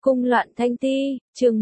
Cung loạn thanh ti, chương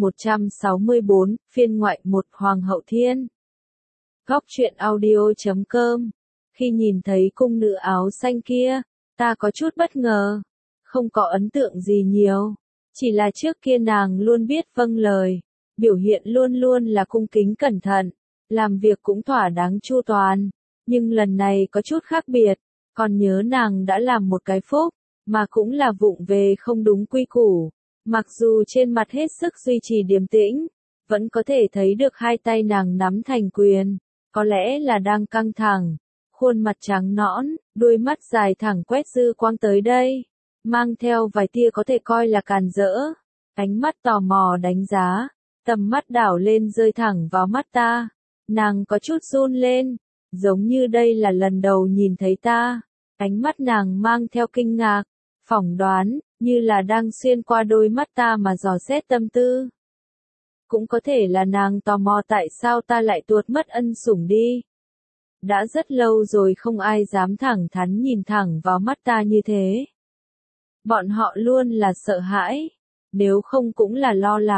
164, phiên ngoại 1 Hoàng hậu thiên. Góc truyện audio.com. Khi nhìn thấy cung nữ áo xanh kia, ta có chút bất ngờ. Không có ấn tượng gì nhiều. Chỉ là trước kia nàng luôn biết vâng lời. Biểu hiện luôn luôn là cung kính cẩn thận. Làm việc cũng thỏa đáng chu toàn. Nhưng lần này có chút khác biệt. Còn nhớ nàng đã làm một cái phúc, mà cũng là vụng về không đúng quy củ. Mặc dù trên mặt hết sức duy trì điềm tĩnh, vẫn có thể thấy được hai tay nàng nắm thành quyền, có lẽ là đang căng thẳng, khuôn mặt trắng nõn, đôi mắt dài thẳng quét dư quang tới đây, mang theo vài tia có thể coi là càn rỡ, ánh mắt tò mò đánh giá, tầm mắt đảo lên rơi thẳng vào mắt ta, nàng có chút run lên, giống như đây là lần đầu nhìn thấy ta, ánh mắt nàng mang theo kinh ngạc, phỏng đoán, như là đang xuyên qua đôi mắt ta mà dò xét tâm tư. Cũng có thể là nàng tò mò tại sao ta lại tuột mất ân sủng đi. Đã rất lâu rồi không ai dám thẳng thắn nhìn thẳng vào mắt ta như thế. Bọn họ luôn là sợ hãi, nếu không cũng là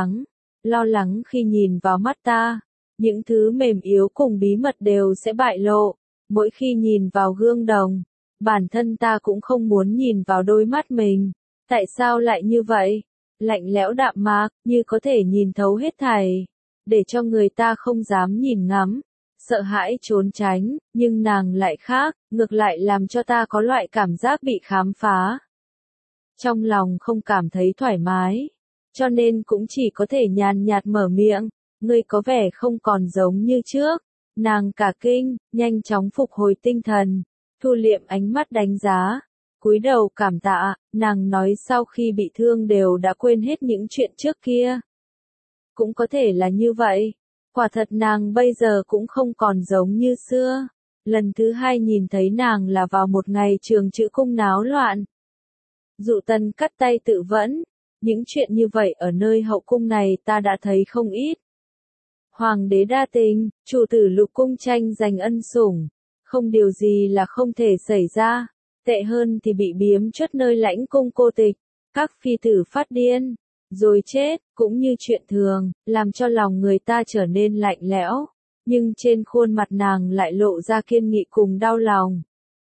lo lắng khi nhìn vào mắt ta. Những thứ mềm yếu cùng bí mật đều sẽ bại lộ, mỗi khi nhìn vào gương đồng. Bản thân ta cũng không muốn nhìn vào đôi mắt mình. Tại sao lại như vậy? Lạnh lẽo đạm mạc, như có thể nhìn thấu hết thảy. Để cho người ta không dám nhìn ngắm. Sợ hãi trốn tránh, nhưng nàng lại khác, ngược lại làm cho ta có loại cảm giác bị khám phá. Trong lòng không cảm thấy thoải mái. Cho nên cũng chỉ có thể nhàn nhạt mở miệng. Ngươi có vẻ không còn giống như trước. Nàng cả kinh, nhanh chóng phục hồi tinh thần. Thu liệm ánh mắt đánh giá, cúi đầu cảm tạ, nàng nói sau khi bị thương đều đã quên hết những chuyện trước kia. Cũng có thể là như vậy, quả thật nàng bây giờ cũng không còn giống như xưa. Lần thứ hai nhìn thấy nàng là vào một ngày trường chữ cung náo loạn. Dụ Tần cắt tay tự vẫn, những chuyện như vậy ở nơi hậu cung này ta đã thấy không ít. Hoàng đế đa tình, chủ tử lục cung tranh giành ân sủng. Không điều gì là không thể xảy ra, tệ hơn thì bị biếm chuất nơi lãnh cung cô tịch, các phi tử phát điên, rồi chết, cũng như chuyện thường, làm cho lòng người ta trở nên lạnh lẽo, nhưng trên khuôn mặt nàng lại lộ ra kiên nghị cùng đau lòng.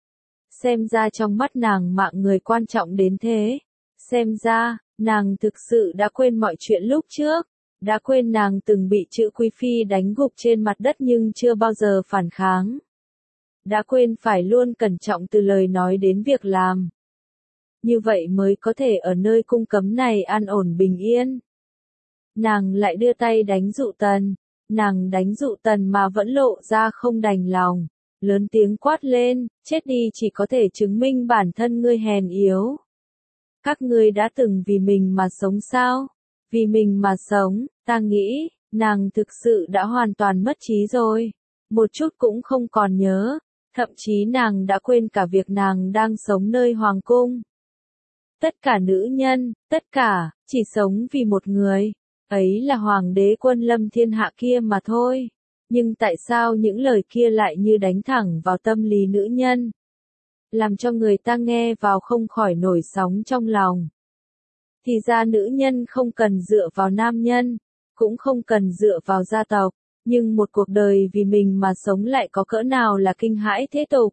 Xem ra trong mắt nàng mạng người quan trọng đến thế, xem ra, nàng thực sự đã quên mọi chuyện lúc trước, đã quên nàng từng bị chữ quý phi đánh gục trên mặt đất nhưng chưa bao giờ phản kháng. Đã quên phải luôn cẩn trọng từ lời nói đến việc làm. Như vậy mới có thể ở nơi cung cấm này an ổn bình yên. Nàng lại đưa tay đánh Dụ Tần. Nàng đánh Dụ Tần mà vẫn lộ ra không đành lòng. Lớn tiếng quát lên, chết đi chỉ có thể chứng minh bản thân ngươi hèn yếu. Các ngươi đã từng vì mình mà sống sao? Vì mình mà sống, ta nghĩ, nàng thực sự đã hoàn toàn mất trí rồi. Một chút cũng không còn nhớ. Thậm chí nàng đã quên cả việc nàng đang sống nơi hoàng cung. Tất cả nữ nhân, tất cả, chỉ sống vì một người. Ấy là hoàng đế quân lâm thiên hạ kia mà thôi. Nhưng tại sao những lời kia lại như đánh thẳng vào tâm lý nữ nhân? Làm cho người ta nghe vào không khỏi nổi sóng trong lòng. Thì ra nữ nhân không cần dựa vào nam nhân, cũng không cần dựa vào gia tộc. Nhưng một cuộc đời vì mình mà sống lại có cỡ nào là kinh hãi thế tục.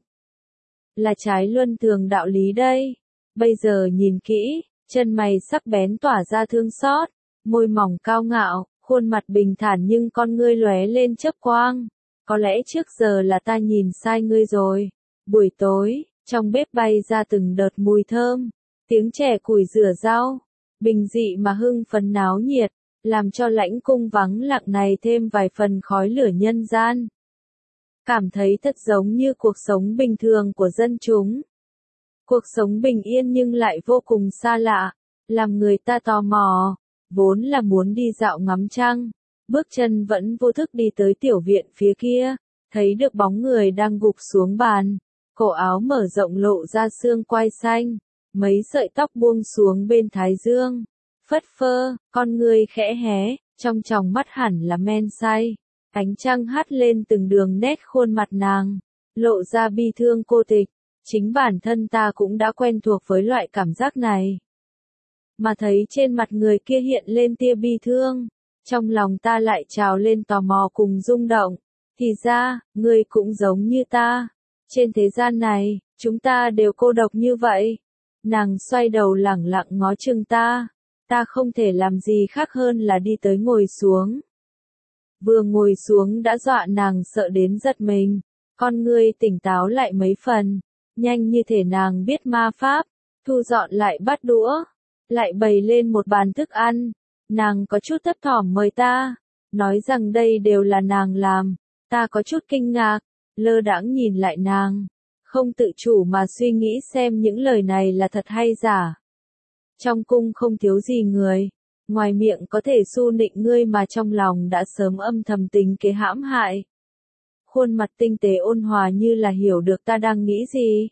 Là trái luân thường đạo lý đây. Bây giờ nhìn kỹ, chân mày sắc bén tỏa ra thương xót, môi mỏng cao ngạo, khuôn mặt bình thản nhưng con ngươi lóe lên chớp quang. Có lẽ trước giờ là ta nhìn sai ngươi rồi. Buổi tối, trong bếp bay ra từng đợt mùi thơm, tiếng trẻ củi rửa rau, bình dị mà hưng phấn náo nhiệt. Làm cho lãnh cung vắng lặng này thêm vài phần khói lửa nhân gian. Cảm thấy thật giống như cuộc sống bình thường của dân chúng. Cuộc sống bình yên nhưng lại vô cùng xa lạ, làm người ta tò mò, vốn là muốn đi dạo ngắm trăng. Bước chân vẫn vô thức đi tới tiểu viện phía kia, thấy được bóng người đang gục xuống bàn, cổ áo mở rộng lộ ra xương quai xanh, mấy sợi tóc buông xuống bên thái dương. Phất phơ, con ngươi khẽ hé, trong tròng mắt hẳn là men say. Ánh trăng hắt lên từng đường nét khuôn mặt nàng, lộ ra bi thương cô tịch. Chính bản thân ta cũng đã quen thuộc với loại cảm giác này. mà thấy trên mặt người kia hiện lên tia bi thương. Trong lòng ta lại trào lên tò mò cùng rung động. Thì ra, ngươi cũng giống như ta. Trên thế gian này, chúng ta đều cô độc như vậy. Nàng xoay đầu lẳng lặng ngó chừng ta. Ta không thể làm gì khác hơn là đi tới ngồi xuống. Vừa ngồi xuống đã dọa nàng sợ đến giật mình. Con ngươi tỉnh táo lại mấy phần. Nhanh như thể nàng biết ma pháp. Thu dọn lại bát đũa. Lại bày lên một bàn thức ăn. Nàng có chút thấp thỏm mời ta. Nói rằng đây đều là nàng làm. Ta có chút kinh ngạc. Lơ đãng nhìn lại nàng. Không tự chủ mà suy nghĩ xem những lời này là thật hay giả. Trong cung không thiếu gì người. Ngoài miệng có thể su nịnh ngươi mà trong lòng đã sớm âm thầm tính kế hãm hại. Khuôn mặt tinh tế ôn hòa như là hiểu được ta đang nghĩ gì.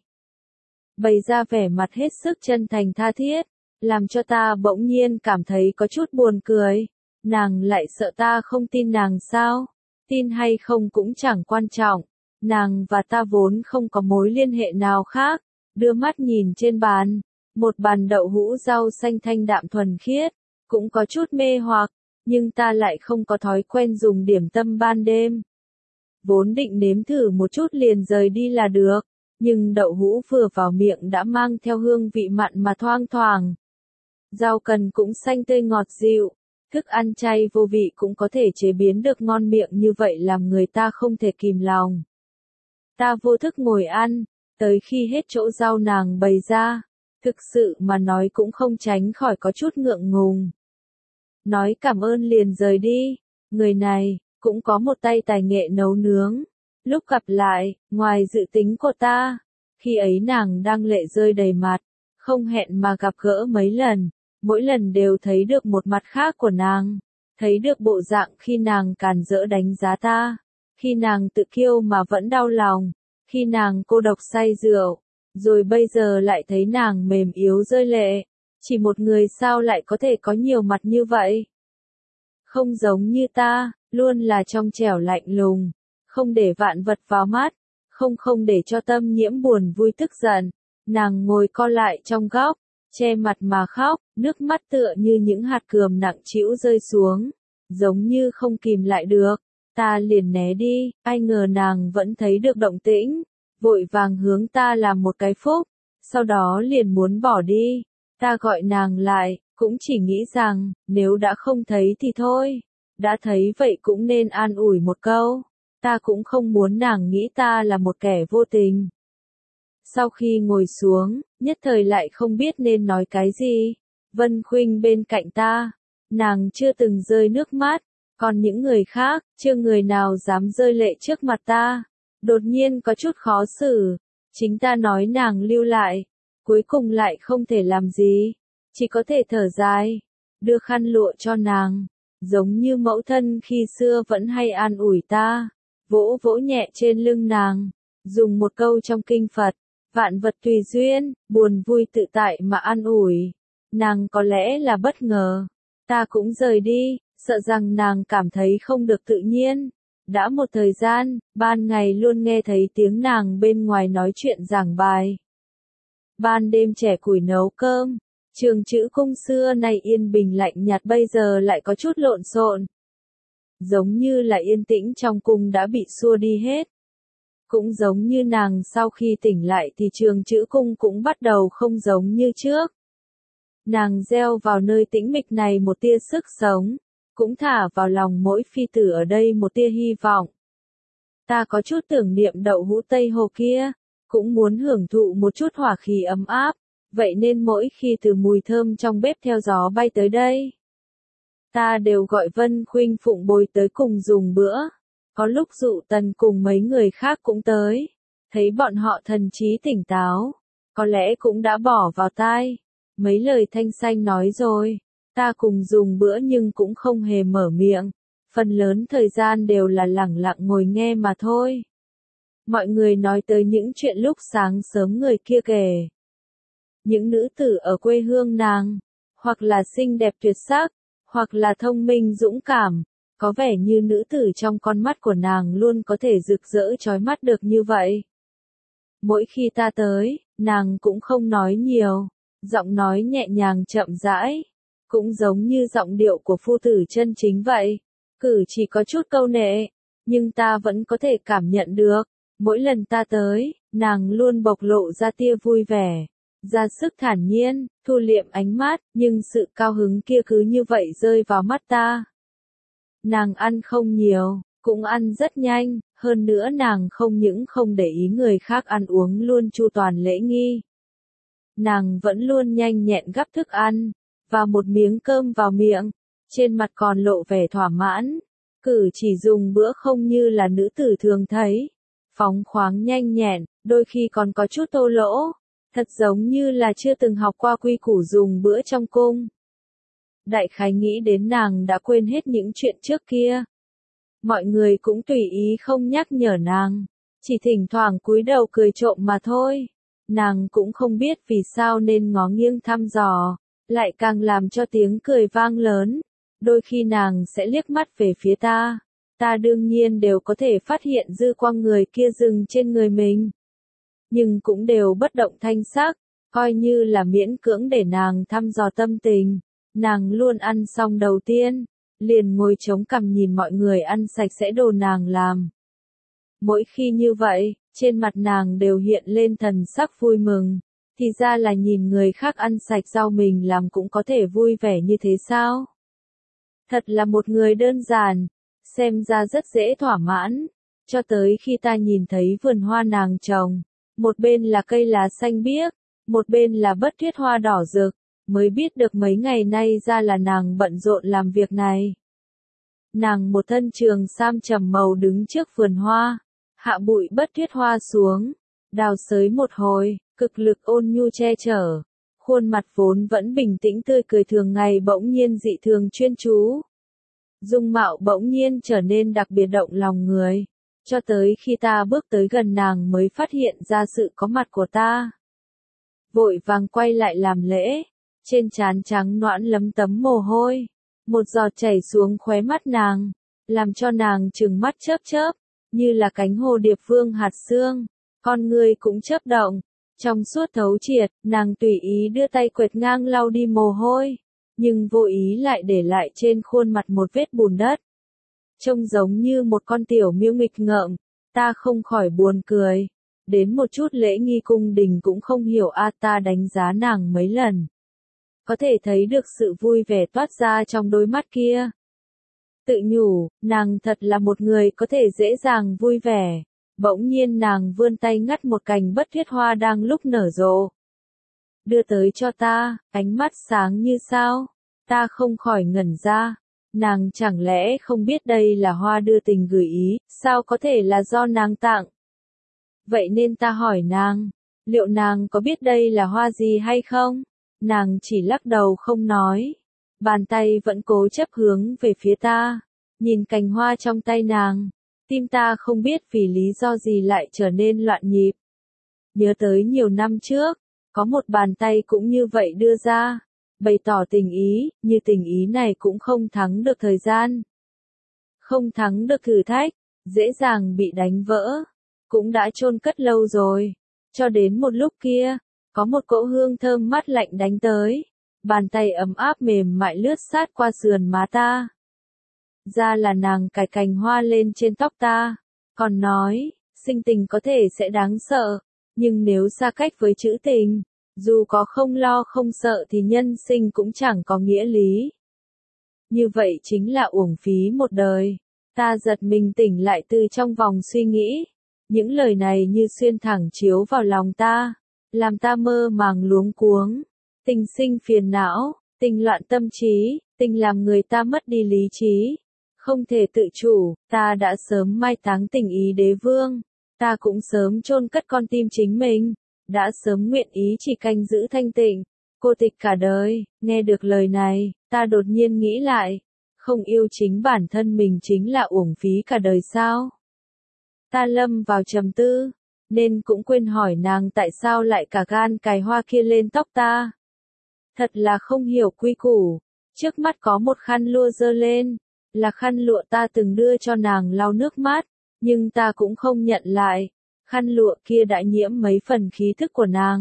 Bày ra vẻ mặt hết sức chân thành tha thiết. Làm cho ta bỗng nhiên cảm thấy có chút buồn cười. Nàng lại sợ ta không tin nàng sao? Tin hay không cũng chẳng quan trọng. Nàng và ta vốn không có mối liên hệ nào khác. Đưa mắt nhìn trên bàn. Một bàn đậu hũ rau xanh thanh đạm thuần khiết. Cũng có chút mê hoặc. Nhưng ta lại không có thói quen dùng điểm tâm ban đêm. Vốn định nếm thử một chút liền rời đi là được. Nhưng đậu hũ vừa vào miệng đã mang theo hương vị mặn mà thoang thoảng. Rau cần cũng xanh tươi ngọt dịu. Thức ăn chay vô vị cũng có thể chế biến được ngon miệng như vậy làm người ta không thể kìm lòng. Ta vô thức ngồi ăn, tới khi hết chỗ rau nàng bày ra. Thực sự mà nói cũng không tránh khỏi có chút ngượng ngùng. Nói cảm ơn liền rời đi. Người này, cũng có một tay tài nghệ nấu nướng. Lúc gặp lại, ngoài dự tính của ta, khi ấy nàng đang lệ rơi đầy mặt, không hẹn mà gặp gỡ mấy lần. Mỗi lần đều thấy được một mặt khác của nàng, thấy được bộ dạng khi nàng càn rỡ đánh giá ta, khi nàng tự kiêu mà vẫn đau lòng, khi nàng cô độc say rượu, rồi bây giờ lại thấy nàng mềm yếu rơi lệ. Chỉ một người sao lại có thể có nhiều mặt như vậy? Không giống như ta, luôn là trong trẻo lạnh lùng, không để vạn vật vào mắt, không để cho tâm nhiễm buồn vui tức giận. Nàng ngồi co lại trong góc, che mặt mà khóc, nước mắt tựa như những hạt cườm nặng trĩu rơi xuống, giống như không kìm lại được. Ta liền né đi, ai ngờ nàng vẫn thấy được động tĩnh, vội vàng hướng ta làm một cái phúc, sau đó liền muốn bỏ đi. Ta gọi nàng lại, cũng chỉ nghĩ rằng, nếu đã không thấy thì thôi, đã thấy vậy cũng nên an ủi một câu. Ta cũng không muốn nàng nghĩ ta là một kẻ vô tình. Sau khi ngồi xuống, nhất thời lại không biết nên nói cái gì. Vân Khuynh bên cạnh ta, nàng chưa từng rơi nước mắt, còn những người khác, chưa người nào dám rơi lệ trước mặt ta. Đột nhiên có chút khó xử, chính ta nói nàng lưu lại, cuối cùng lại không thể làm gì, chỉ có thể thở dài, đưa khăn lụa cho nàng, giống như mẫu thân khi xưa vẫn hay an ủi ta, vỗ vỗ nhẹ trên lưng nàng, dùng một câu trong kinh Phật. Vạn vật tùy duyên, buồn vui tự tại mà an ủi. Nàng có lẽ là bất ngờ. Ta cũng rời đi, sợ rằng nàng cảm thấy không được tự nhiên. Đã một thời gian, ban ngày luôn nghe thấy tiếng nàng bên ngoài nói chuyện giảng bài. Ban đêm trẻ củi nấu cơm. Trường Chữ Cung xưa nay yên bình lạnh nhạt bây giờ lại có chút lộn xộn. Giống như là yên tĩnh trong cung đã bị xua đi hết. Cũng giống như nàng sau khi tỉnh lại thì Trường Chữ Cung cũng bắt đầu không giống như trước. Nàng gieo vào nơi tĩnh mịch này một tia sức sống, cũng thả vào lòng mỗi phi tử ở đây một tia hy vọng. Ta có chút tưởng niệm đậu hũ Tây Hồ kia, cũng muốn hưởng thụ một chút hỏa khí ấm áp, vậy nên mỗi khi từ mùi thơm trong bếp theo gió bay tới đây, ta đều gọi Vân Khuynh phụng bồi tới cùng dùng bữa. Có lúc Dụ Tần cùng mấy người khác cũng tới, thấy bọn họ thần trí tỉnh táo, có lẽ cũng đã bỏ vào tai. Mấy lời thanh xanh nói rồi, ta cùng dùng bữa nhưng cũng không hề mở miệng, phần lớn thời gian đều là lẳng lặng ngồi nghe mà thôi. Mọi người nói tới những chuyện lúc sáng sớm người kia kể. Những nữ tử ở quê hương nàng, hoặc là xinh đẹp tuyệt sắc, hoặc là thông minh dũng cảm. Có vẻ như nữ tử trong con mắt của nàng luôn có thể rực rỡ chói mắt được như vậy. Mỗi khi ta tới, nàng cũng không nói nhiều, Giọng nói nhẹ nhàng chậm rãi, cũng giống như giọng điệu của phu tử chân chính vậy. Cử chỉ có chút câu nệ, nhưng ta vẫn có thể cảm nhận được. Mỗi lần ta tới, nàng luôn bộc lộ ra tia vui vẻ, ra sức thản nhiên, thu liệm ánh mắt, nhưng sự cao hứng kia cứ như vậy rơi vào mắt ta. Nàng ăn không nhiều, cũng ăn rất nhanh, hơn nữa nàng không những không để ý người khác ăn uống luôn chu toàn lễ nghi. Nàng vẫn luôn nhanh nhẹn gắp thức ăn, và một miếng cơm vào miệng, trên mặt còn lộ vẻ thỏa mãn. Cử chỉ dùng bữa không như là nữ tử thường thấy, phóng khoáng nhanh nhẹn, đôi khi còn có chút thô lỗ, thật giống như là chưa từng học qua quy củ dùng bữa trong cung. Đại khái nghĩ đến nàng đã quên hết những chuyện trước kia. Mọi người cũng tùy ý không nhắc nhở nàng, chỉ thỉnh thoảng cúi đầu cười trộm mà thôi. Nàng cũng không biết vì sao nên ngó nghiêng thăm dò, lại càng làm cho tiếng cười vang lớn. Đôi khi nàng sẽ liếc mắt về phía ta, ta đương nhiên đều có thể phát hiện dư quang người kia dừng trên người mình. Nhưng cũng đều bất động thanh sắc, coi như là miễn cưỡng để nàng thăm dò tâm tình. Nàng luôn ăn xong đầu tiên, liền ngồi chống cằm nhìn mọi người ăn sạch sẽ đồ nàng làm. Mỗi khi như vậy, trên mặt nàng đều hiện lên thần sắc vui mừng, thì ra là nhìn người khác ăn sạch rau mình làm cũng có thể vui vẻ như thế sao? Thật là một người đơn giản, xem ra rất dễ thỏa mãn, cho tới khi ta nhìn thấy vườn hoa nàng trồng, một bên là cây lá xanh biếc, một bên là bất tuyết hoa đỏ rực, mới biết được mấy ngày nay ra là nàng bận rộn làm việc này. Nàng một thân trường sam trầm màu đứng trước vườn hoa, hạ bụi bất tuyết hoa xuống, đào xới một hồi, cực lực ôn nhu che chở. Khuôn mặt vốn vẫn bình tĩnh tươi cười thường ngày bỗng nhiên dị thường chuyên chú. Dung mạo bỗng nhiên trở nên đặc biệt động lòng người, cho tới khi ta bước tới gần nàng mới phát hiện ra sự có mặt của ta. Vội vàng quay lại làm lễ, trên trán trắng nõn lấm tấm mồ hôi, một giọt chảy xuống khóe mắt nàng, làm cho nàng trừng mắt chớp chớp, như là cánh hồ điệp vương hạt sương, con người cũng chớp động. Trong suốt thấu triệt, nàng tùy ý đưa tay quệt ngang lau đi mồ hôi, nhưng vô ý lại để lại trên khuôn mặt một vết bùn đất. Trông giống như một con tiểu miêu nghịch ngợm, ta không khỏi buồn cười. Đến một chút lễ nghi cung đình cũng không hiểu ta đánh giá nàng mấy lần. Có thể thấy được sự vui vẻ toát ra trong đôi mắt kia. Tự nhủ, nàng thật là một người có thể dễ dàng vui vẻ. Bỗng nhiên nàng vươn tay ngắt một cành bất tuyết hoa đang lúc nở rộ. Đưa tới cho ta, ánh mắt sáng như sao. Ta không khỏi ngẩn ra. Nàng chẳng lẽ không biết đây là hoa đưa tình gửi ý, sao có thể là do nàng tặng? Vậy nên ta hỏi nàng, liệu nàng có biết đây là hoa gì hay không? Nàng chỉ lắc đầu không nói. Bàn tay vẫn cố chấp hướng về phía ta. Nhìn cành hoa trong tay nàng. Tim ta không biết vì lý do gì lại trở nên loạn nhịp. Nhớ tới nhiều năm trước, có một bàn tay cũng như vậy đưa ra, bày tỏ tình ý, như tình ý này cũng không thắng được thời gian. Không thắng được thử thách, dễ dàng bị đánh vỡ, cũng đã chôn cất lâu rồi. Cho đến một lúc kia, có một cỗ hương thơm mát lạnh đánh tới, bàn tay ấm áp mềm mại lướt sát qua sườn má ta. Ra là nàng cài cành hoa lên trên tóc ta, còn nói, sinh tình có thể sẽ đáng sợ, nhưng nếu xa cách với chữ tình, dù có không lo không sợ thì nhân sinh cũng chẳng có nghĩa lý. Như vậy chính là uổng phí một đời. Ta giật mình tỉnh lại từ trong vòng suy nghĩ. Những lời này như xuyên thẳng chiếu vào lòng ta, làm ta mơ màng luống cuống. Tình sinh phiền não, tình loạn tâm trí, tình làm người ta mất đi lý trí. Không thể tự chủ, ta đã sớm mai táng tình ý đế vương. Ta cũng sớm chôn cất con tim chính mình. Đã sớm nguyện ý chỉ canh giữ thanh tịnh, cô tịch cả đời. Nghe được lời này, ta đột nhiên nghĩ lại, không yêu chính bản thân mình chính là uổng phí cả đời sao? Ta lâm vào trầm tư, nên cũng quên hỏi nàng tại sao lại cả gan cài hoa kia lên tóc ta. Thật là không hiểu quy củ. Trước mắt có một khăn lụa giơ lên, là khăn lụa ta từng đưa cho nàng lau nước mắt, nhưng ta cũng không nhận lại. Khăn lụa kia đã nhiễm mấy phần khí thức của nàng,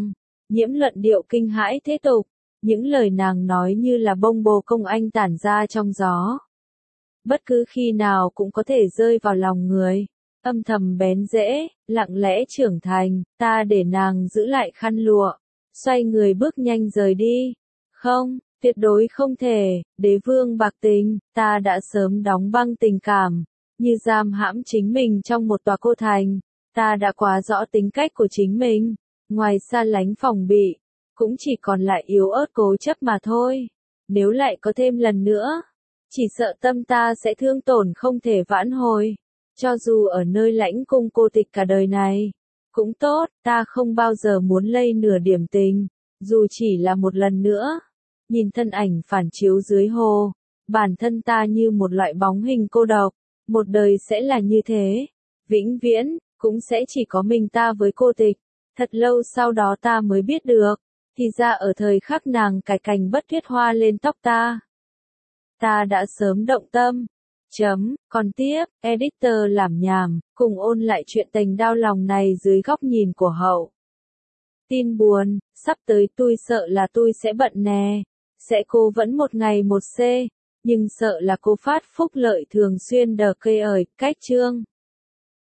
Nhiễm luận điệu kinh hãi thế tục, những lời nàng nói như là bông bồ công anh tản ra trong gió. Bất cứ khi nào cũng có thể rơi vào lòng người, âm thầm bén rễ, lặng lẽ trưởng thành, ta để nàng giữ lại khăn lụa, xoay người bước nhanh rời đi. Không, tuyệt đối không thể, đế vương bạc tình, ta đã sớm đóng băng tình cảm, như giam hãm chính mình trong một tòa cô thành, ta đã quá rõ tính cách của chính mình, ngoài xa lánh phòng bị, cũng chỉ còn lại yếu ớt cố chấp mà thôi. Nếu lại có thêm lần nữa, chỉ sợ tâm ta sẽ thương tổn không thể vãn hồi. Cho dù ở nơi lãnh cung cô tịch cả đời này, cũng tốt, ta không bao giờ muốn lây nửa điểm tình, dù chỉ là một lần nữa. Nhìn thân ảnh phản chiếu dưới hồ, bản thân ta như một loại bóng hình cô độc, một đời sẽ là như thế, vĩnh viễn, cũng sẽ chỉ có mình ta với cô tịch. Thật lâu sau đó ta mới biết được, thì ra ở thời khắc nàng cài cành bất tuyết hoa lên tóc ta đã sớm động tâm. Còn tiếp, editor làm nhảm, cùng ôn lại chuyện tình đau lòng này dưới góc nhìn của Hậu. Tin buồn, sắp tới tôi sợ là tôi sẽ bận nè, sẽ cố vẫn một ngày một c, nhưng sợ là cô phát phúc lợi thường xuyên đờ cây ời, cách chương.